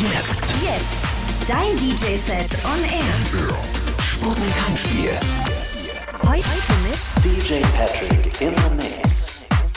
Jetzt. Dein DJ-Set on Air. Sputnik Heimspiel. Heute mit DJ Patrick in the Mix.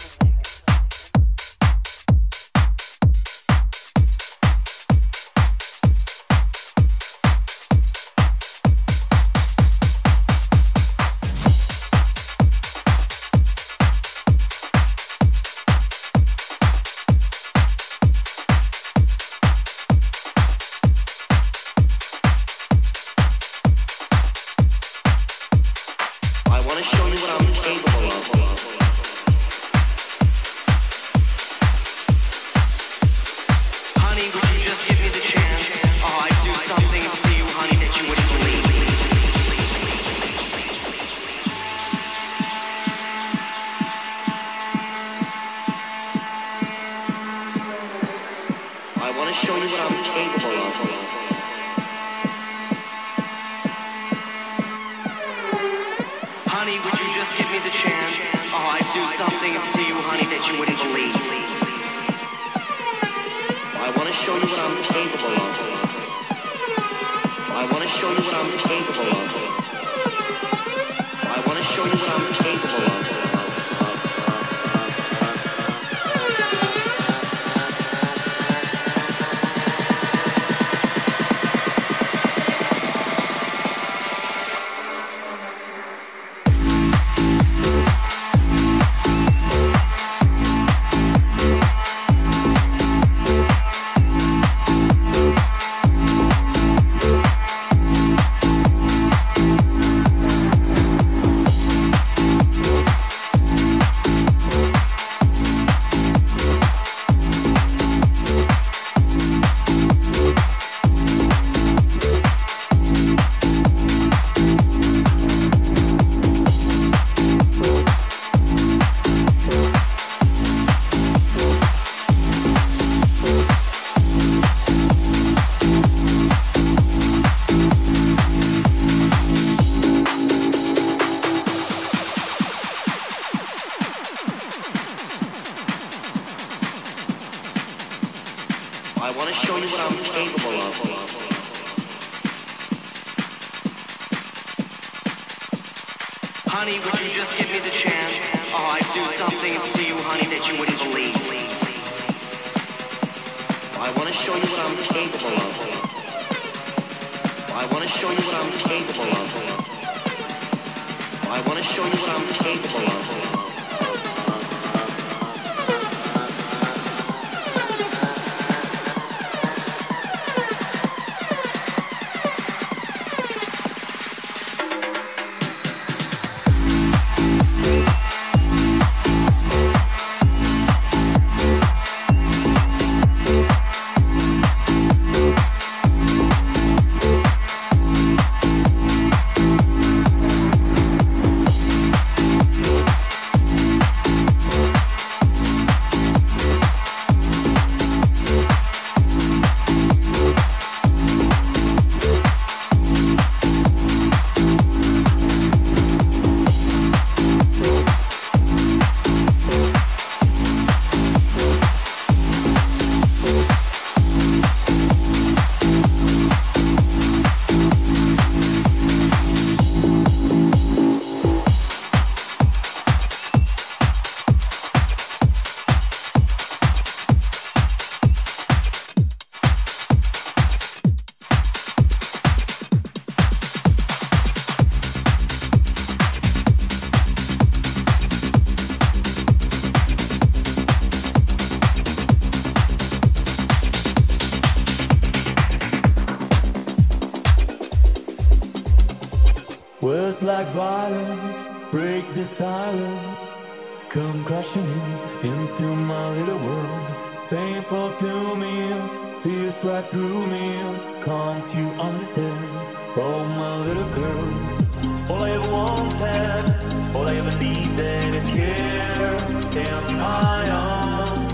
Words like violence break the silence, come crashing into my little world. Painful to me, feels right through me. Can't you understand? Oh, my little girl. All I ever wanted, all I ever needed is here in my arms.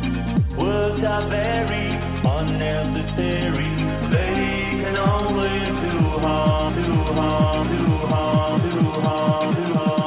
Words are very unnecessary. They can only do harm, do harm, do harm, do harm, do harm.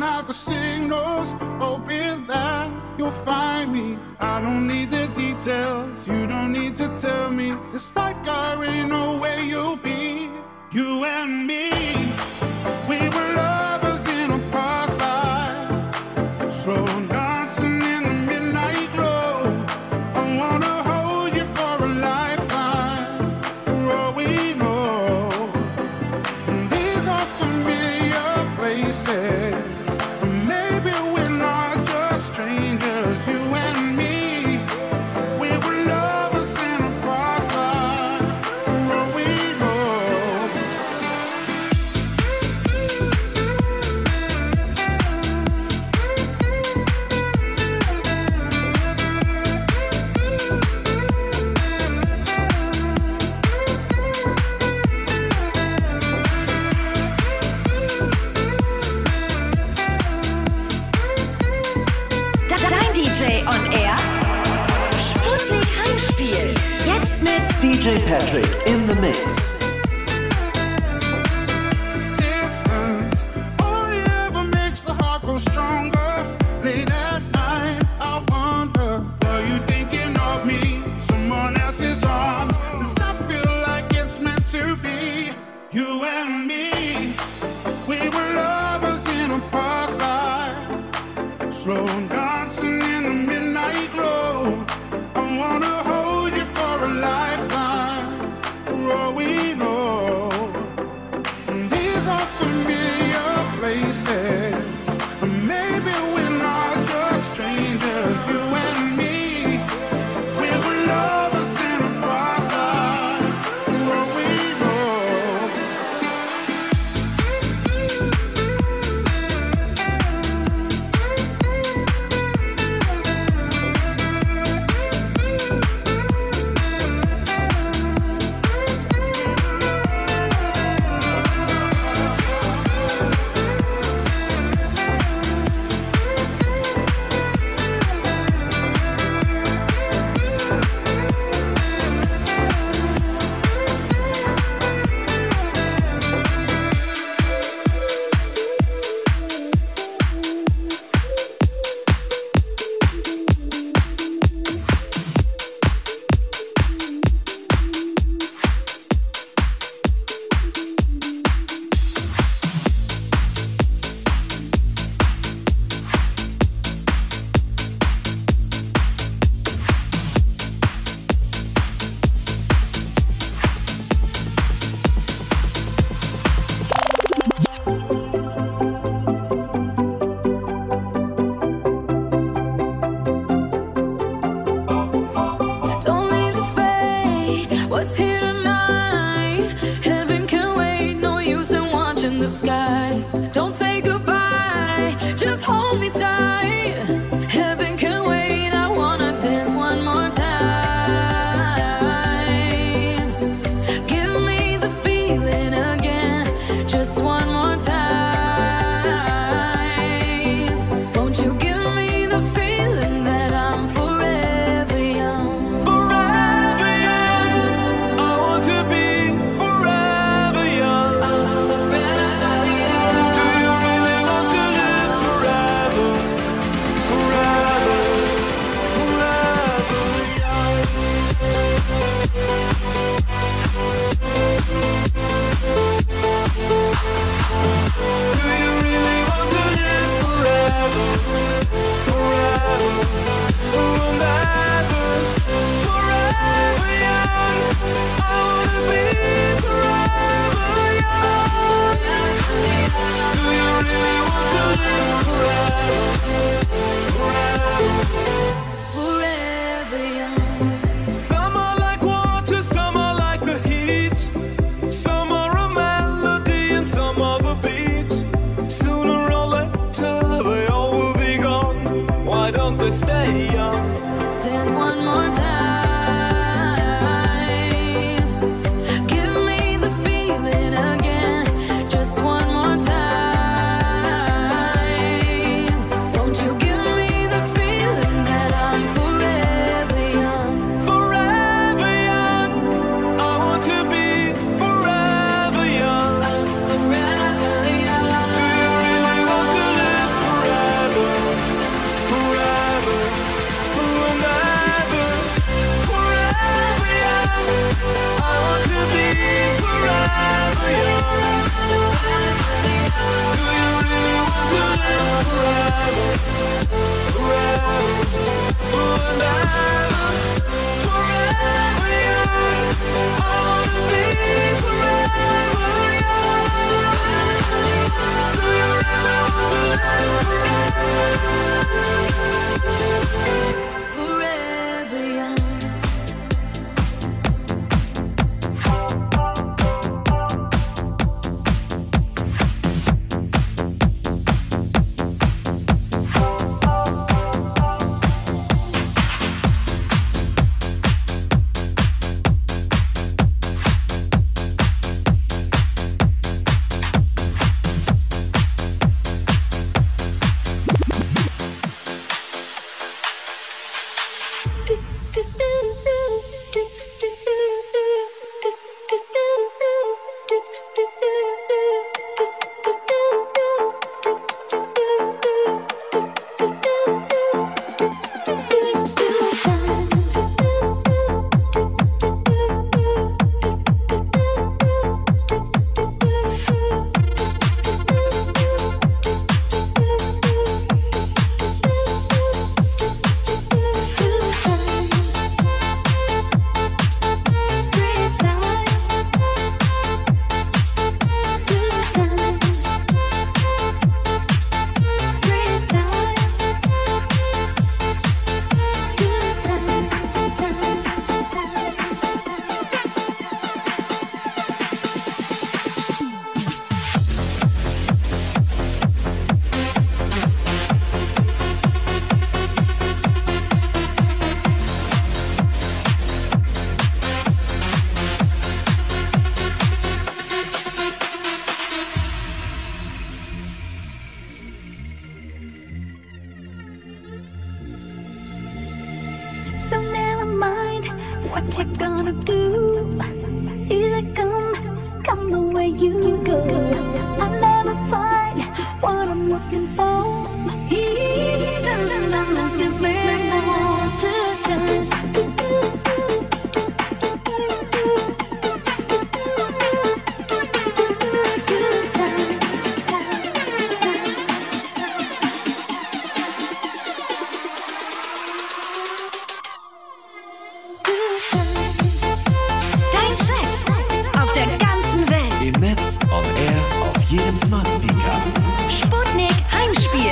out the signals, hoping that you'll find me. I don't need the details, you don't need to tell me. It's like I already know where you'll be. You and me, we were lovers in a past life, slow dancing in the midnight glow. I wanna hold you for a lifetime, for all we know. These are familiar places, maybe we're not just strangers. You and me, we were lovers in a past life, for all we know. Dein DJ on Air. Sputnik Heimspiel. Jetzt mit DJ Patrick in the mix. Distance only ever makes the heart grow stronger. Late at night, I wonder, are you thinking of me? Someone else's arms. Does that feel like it's meant to be? You and me, we were lovers in a past life, slow dancing in the midnight glow. I wanna hold you for a lifetime, for all we know. These are familiar places, maybe we're not just strangers. You and me, we were lovers in a past life, for all we know. Don't leave the fate, what's here tonight? Heaven can wait, no use in watching the sky. Don't say goodbye, just hold me tight. Heaven can wait, I wanna dance one more time. Give me the feeling again, just one more time. Won't you give me the feeling that I'm forever young? Forever young, I want to be forever young. Forever young. Do you really want to live forever? you go. I never find what I'm looking for. He's looking for two times. Jedem Smart Speaker. Sputnik Heimspiel.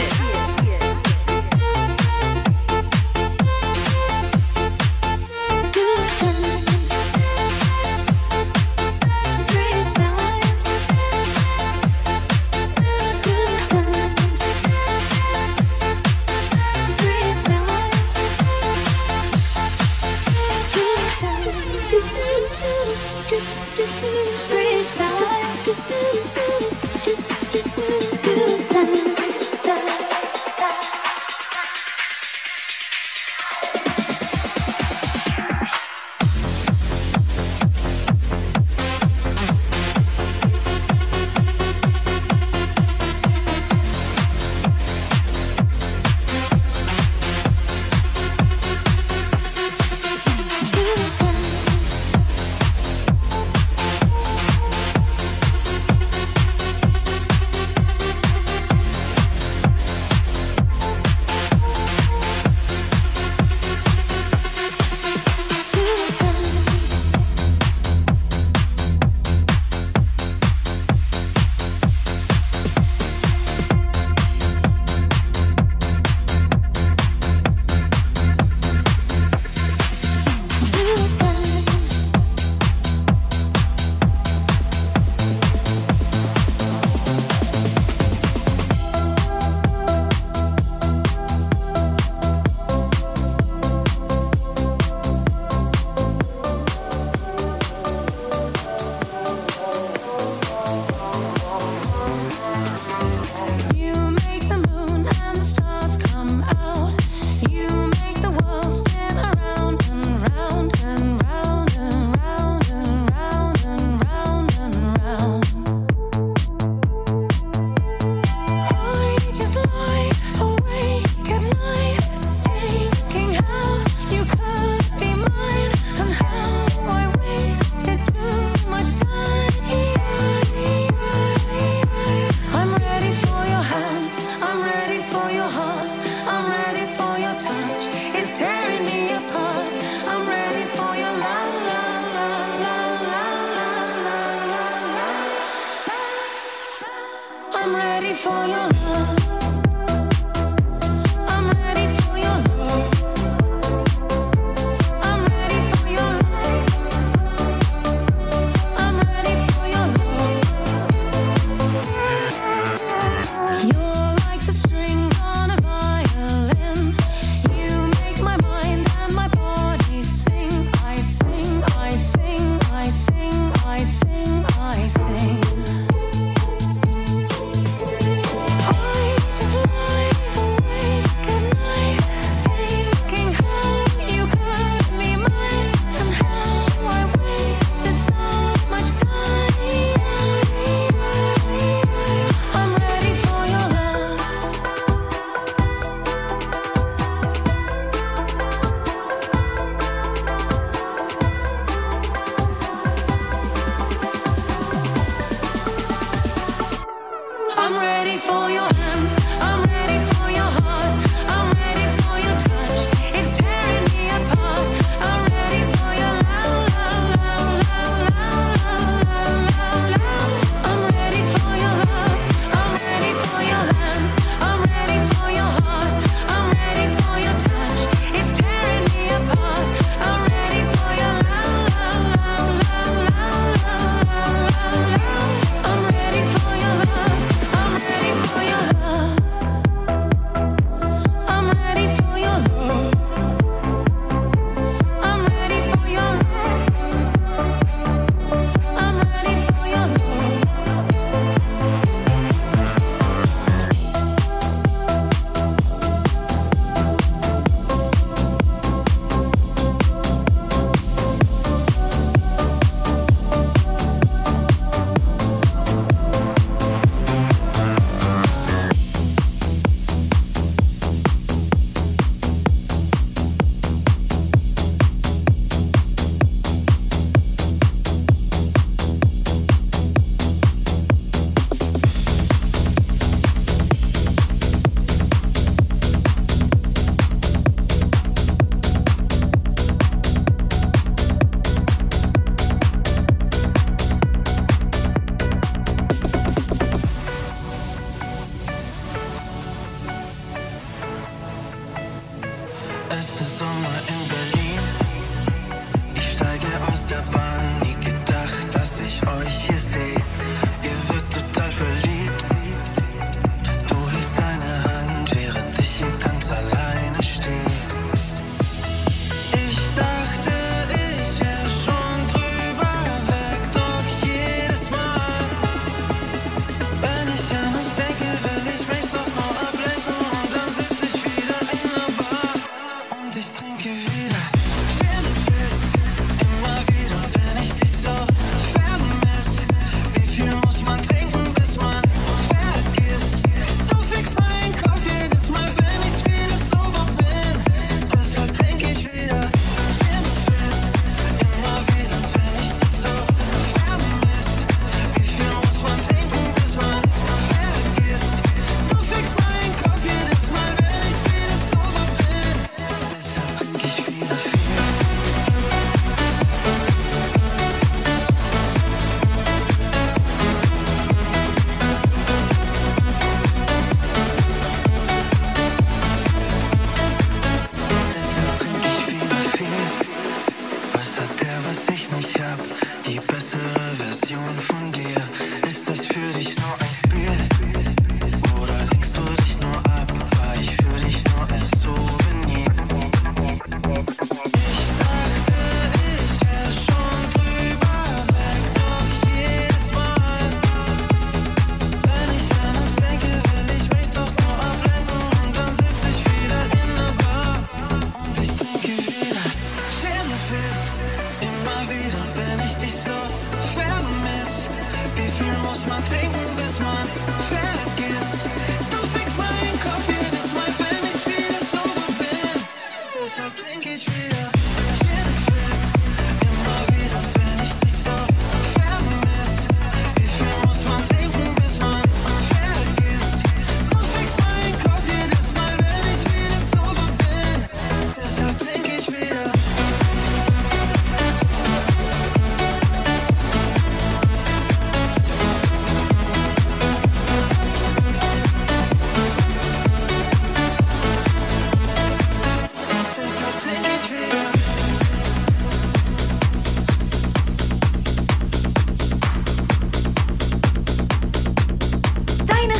I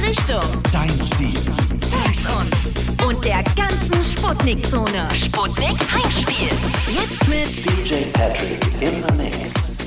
Richtung. Dein Stil. Zeitfront. Und der ganzen Sputnik-Zone. Sputnik Heimspiel. Jetzt mit DJ Patrick in the Mix.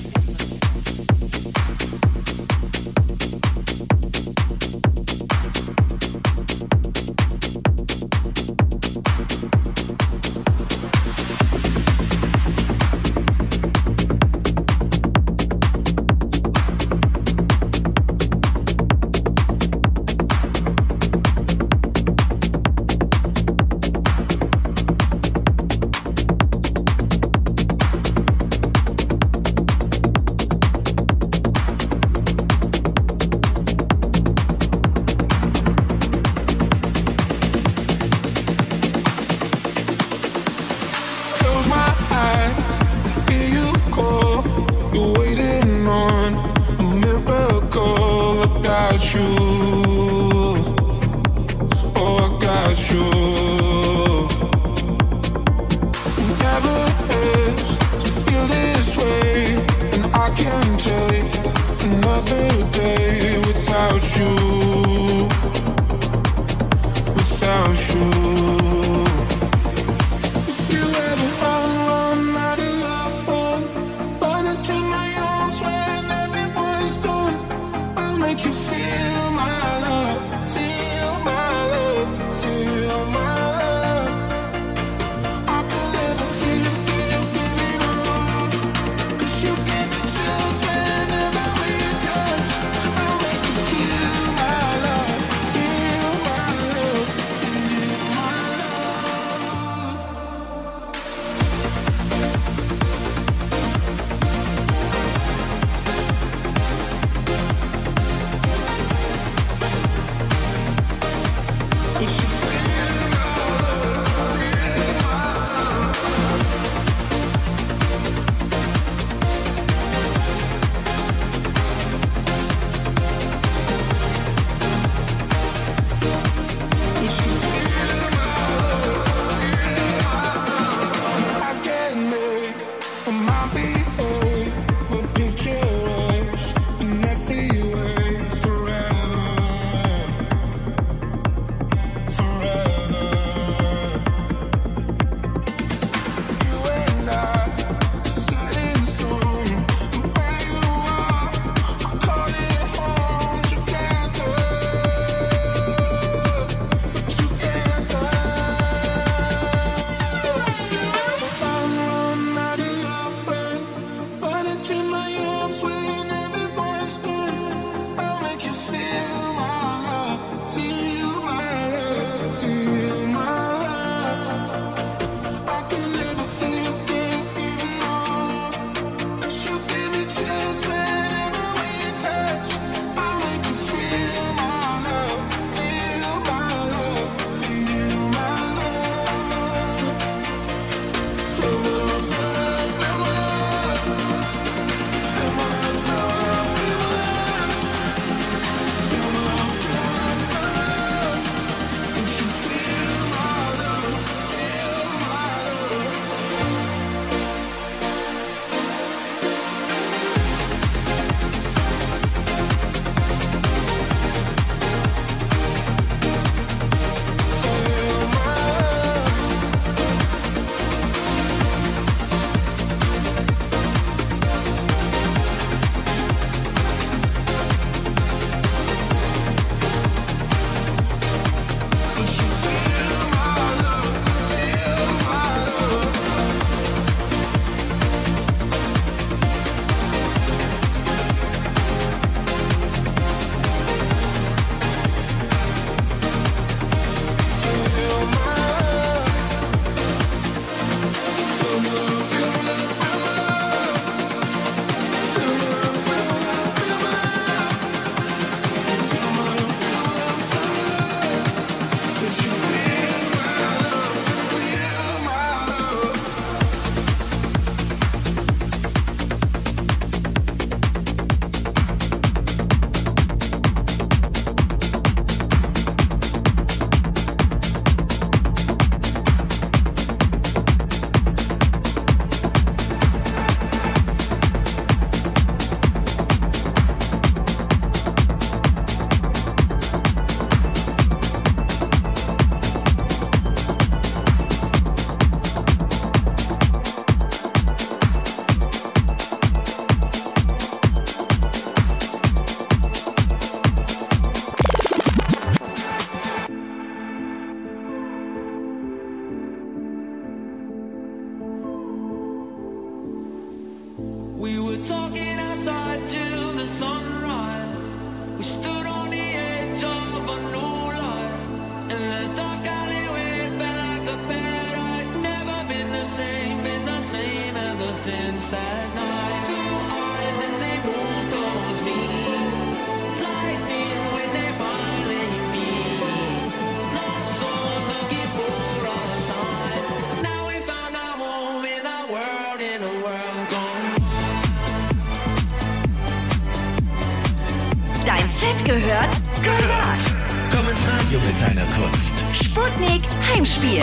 Dein Set gehört Gehört. Komm ins Radio mit deiner Kunst. Sputnik Heimspiel.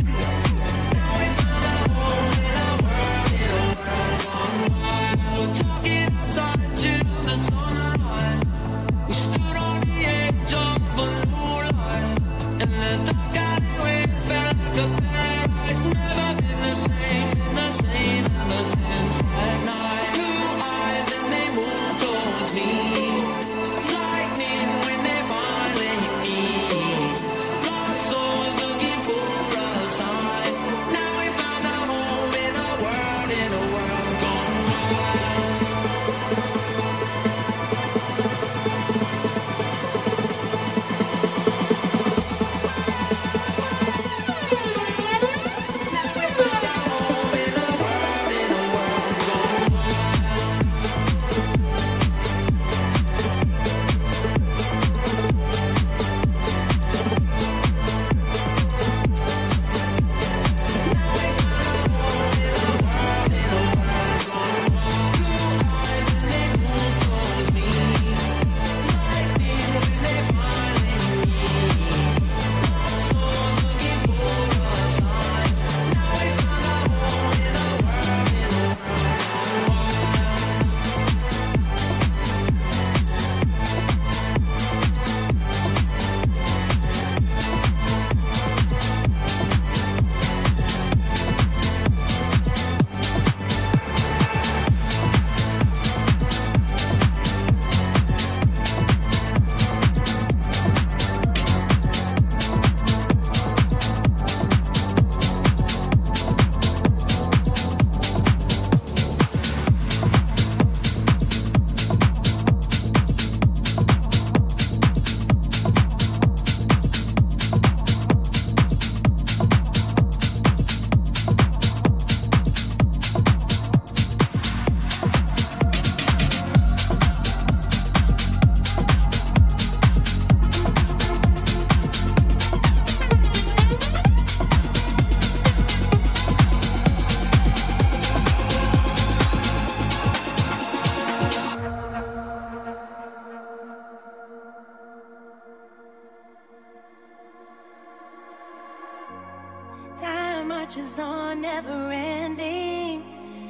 marches on, never ending.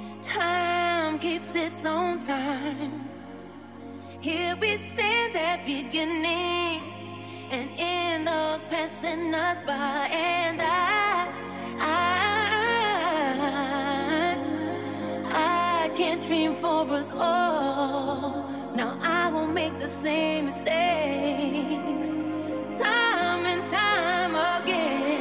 Time keeps its own time. Here we stand at beginning, and in those passing us by, and I can't dream for us all. Now I won't make the same mistakes, time and time again.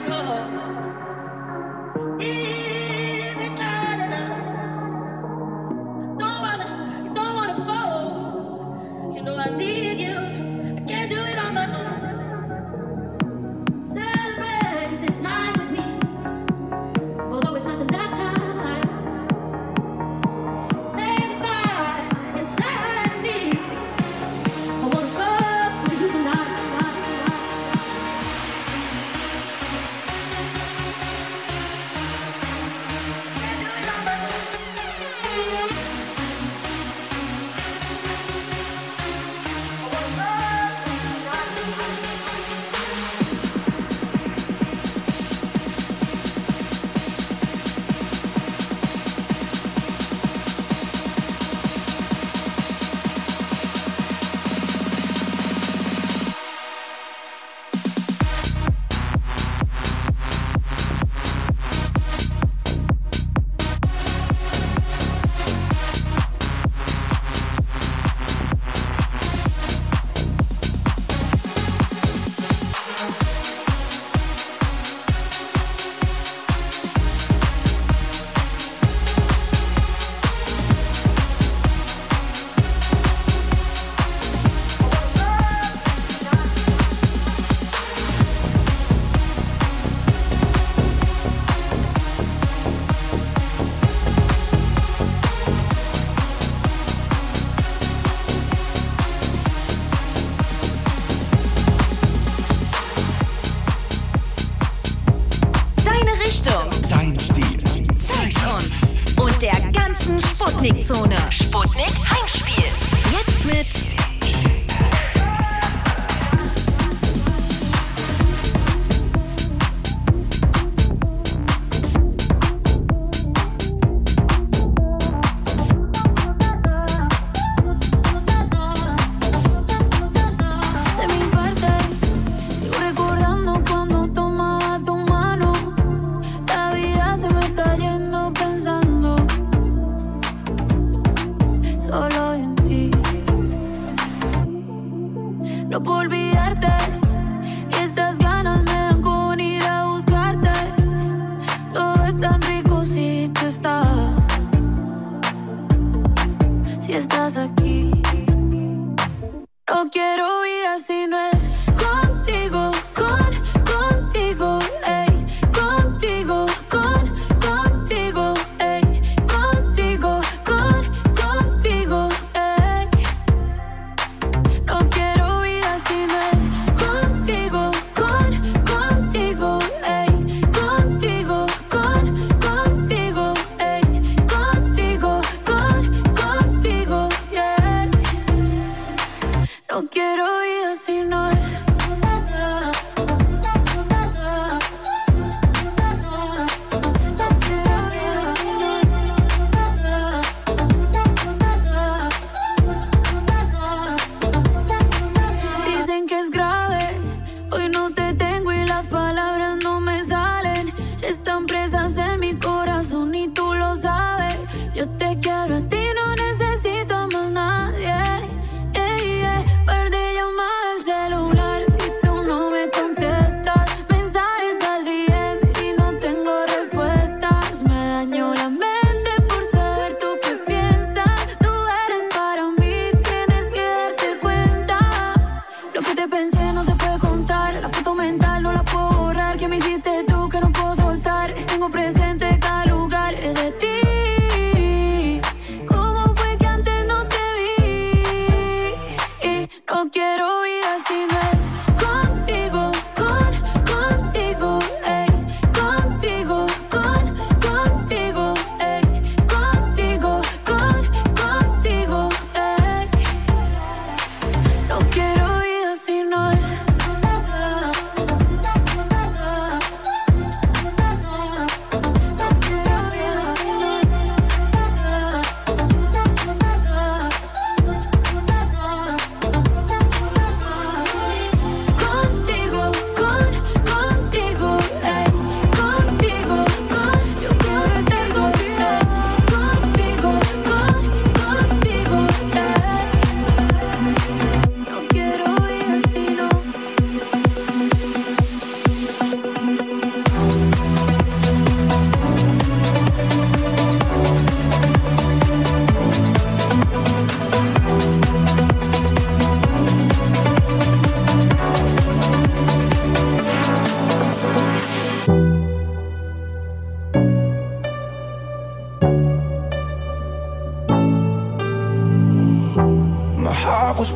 Dein Stil. Zeig's uns. Und der ganzen Sputnik-Zone. Sputnik Heimspiel. Jetzt mit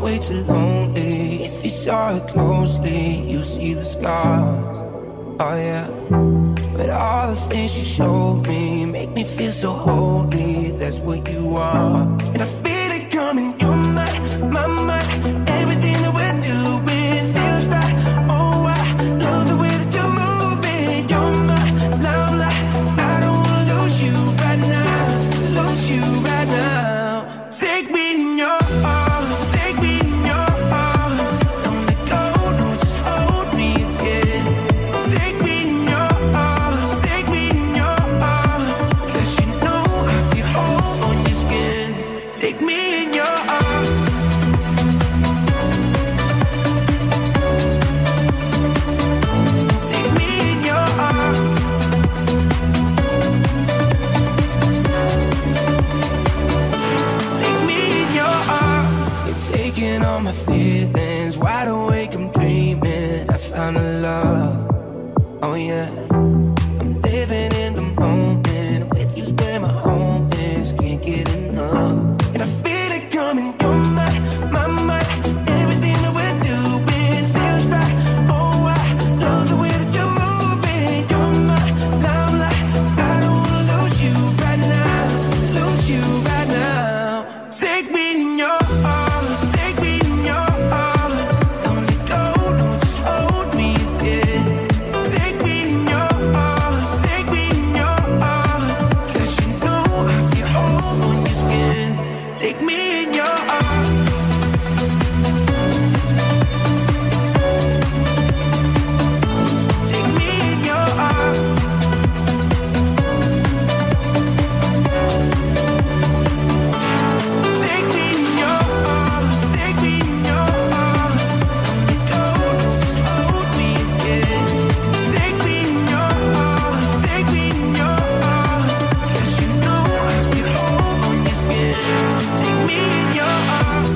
way too lonely. If you saw it closely, you see the scars. Oh yeah. But all the things you showed me make me feel so holy. That's what you are. And I feel it coming. You're my mind. Everything that we're doing feels right. Oh, I love the way that you're moving. You're my limelight. I don't wanna lose you right now. Lose you right now. Take me in your arms. Take me in your arms. Don't let go. No, just hold me again. Take me in your arms. Take me in your arms. 'Cause you know I feel whole on your skin. Take me in your arms. Take me in your arms. Take me in your arms. You're taking all my feelings. Wide awake, I'm dreaming. I found a love. Oh yeah. I'm living in the moment. With you's where my home is. Can't get enough. And I feel it coming. You're my mind. Everything that we're doing feels right. Oh, I love the way that you're moving. You're my limelight. I don't wanna lose you right now. Lose you right now. Take me in your arms. Take me in your arms. Don't let go. No, just hold me again. Take me in your arms. Take me in your arms. 'Cause you know I feel whole on your skin. Take me in your arms. Take me in your arms. Take me in your arms. Take me in your arms. Let go, no, just hold me again. Take me in your arms. Take me in your arms. 'Cause you know I feel whole on your skin. Take me in your arms.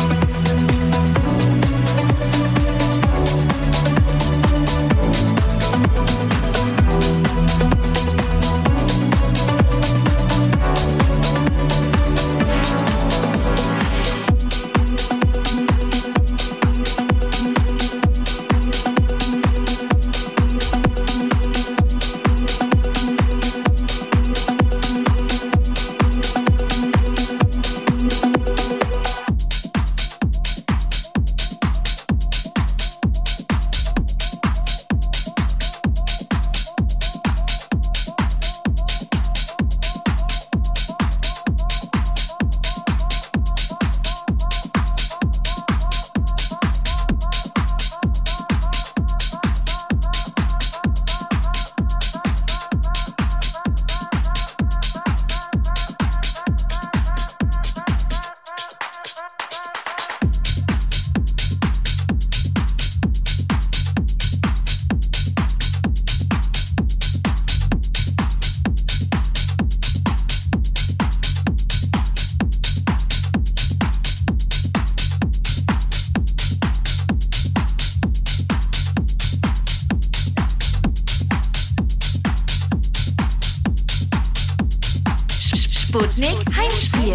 Sputnik Heimspiel.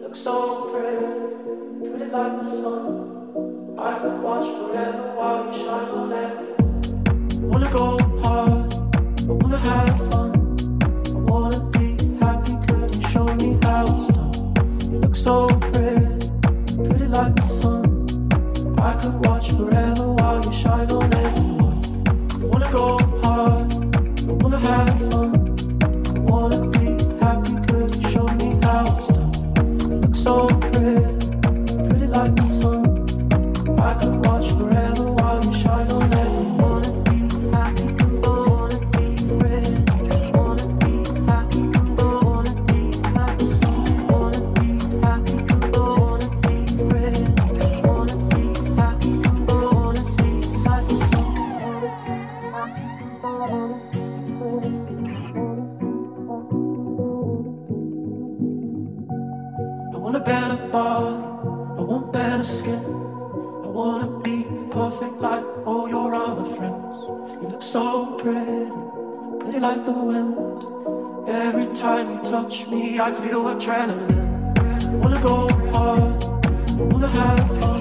look so pretty, pretty like the sun. I could watch forever while you shine on everyone. I wanna go hard, I wanna have fun, I wanna be happy. Could you show me how it's done? You look so pretty, pretty like the sun. I could watch forever while you shine on everyone. I wanna go hard, I wanna have fun, I wanna be happy. Could you show me how it's done? You look so pretty, pretty like the sun. I could watch forever while you shine on everyone. Wanna be happy, wanna be ready. Wanna be happy, wanna be like the sun. Wanna be happy, wanna be ready. Wanna be happy, wanna be like the sun. I want a better body, I want better skin. I wanna be perfect like all your other friends. You look so pretty, pretty like the wind. Every time you touch me, I feel adrenaline. I wanna go hard, I wanna have fun,